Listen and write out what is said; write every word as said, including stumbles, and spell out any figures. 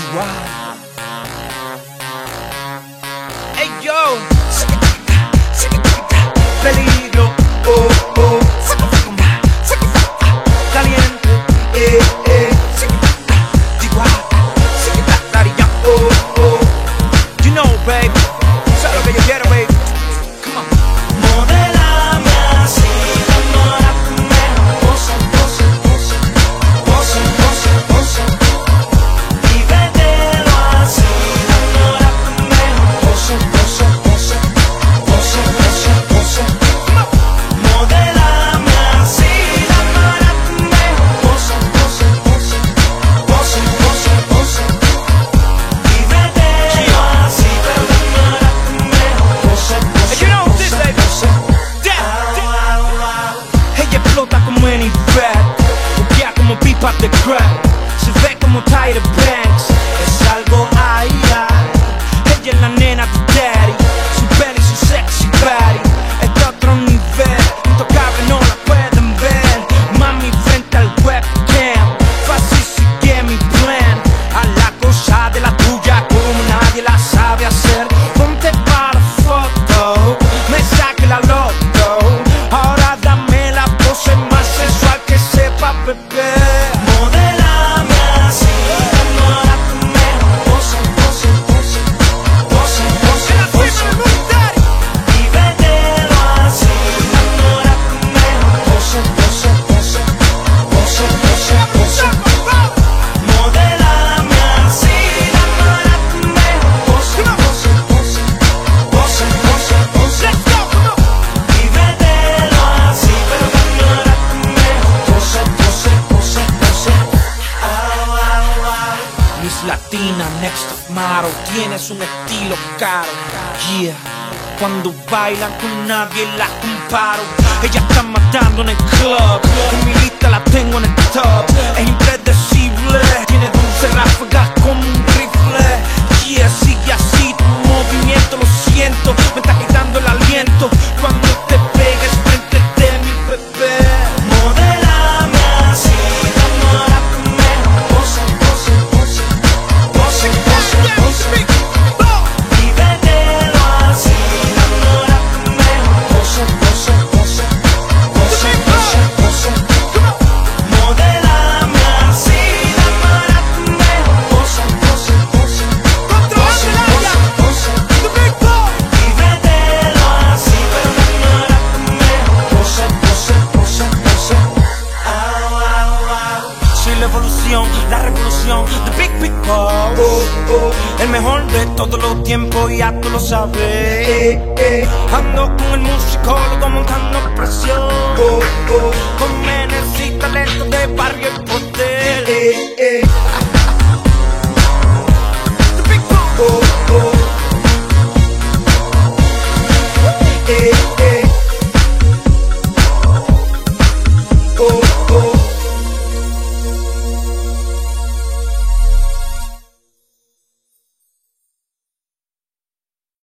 Hey yo, peligro, oh, oh, caliente, eh, eh, oh, oh, you know, baby, sabes lo que yo quiero, baby. Come on. Modelame así, enamórame, pose, pose, pose, pose, pose, pose, y vételo así, enamórame, pose, pose, pose, pose, pose, pose, modelame así, enamórame, pose, pose, pose, pose, pose, pose, y vételo así, enamórame, pose, pose. You know this, baby. Ella explota como any rap, buquea como pipa de crack, se ve como Tyra Banks, es algo ay, ay. Ella es la nena de daddy, su belly, su sexy body, es de otro nivel, intocable no la pueden ver. Mami frente al webcam, fácil sigue mi plan, a la cosa de la tuya como nadie la sabe hacer. Ponte para foto, me saque la loto, ahora dame la pose más sensual que sepa beber. Modelame así, enamórame, pose, pose, pose, pose, pose, pose, y vételo así, enamórame, pose, pose, pose, pose, pose, pose, modelame así, enamórame, pose, pose, pose, pose, pose, pose, y vételo así, pero enamórame, pose, pose, pose, pose. Miss Latina, next top model, tienes un estilo caro, yeah. Cuando bailan con nadie la comparo. Ella está matando en el club, en mi lista la tengo en el top. Es impredecible, tiene dulce ráfagas como un rifle. Yeah, sigue así, tu movimiento lo siento, me está quitando el aliento. Cuando te pegues frente de mi bebé. Modelame así, enamórame, pose, pose, pose, pose, pose, pose, y vételo así, enamórame, pose, pose, pose, pose, pose, pose, modelame así, enamórame, pose, pose, pose, pose, pose, pose, y vételo así, pero enamórame, pose, pose, pose, pose. Soy la evolución, la revolución, the big big boss, oh, oh. El mejor de todos los tiempos, ya tú lo sabes, eh, eh. Ando con el musicólogo montando presión, oh, oh. Con menes y talento de barrio y poder, eh, eh.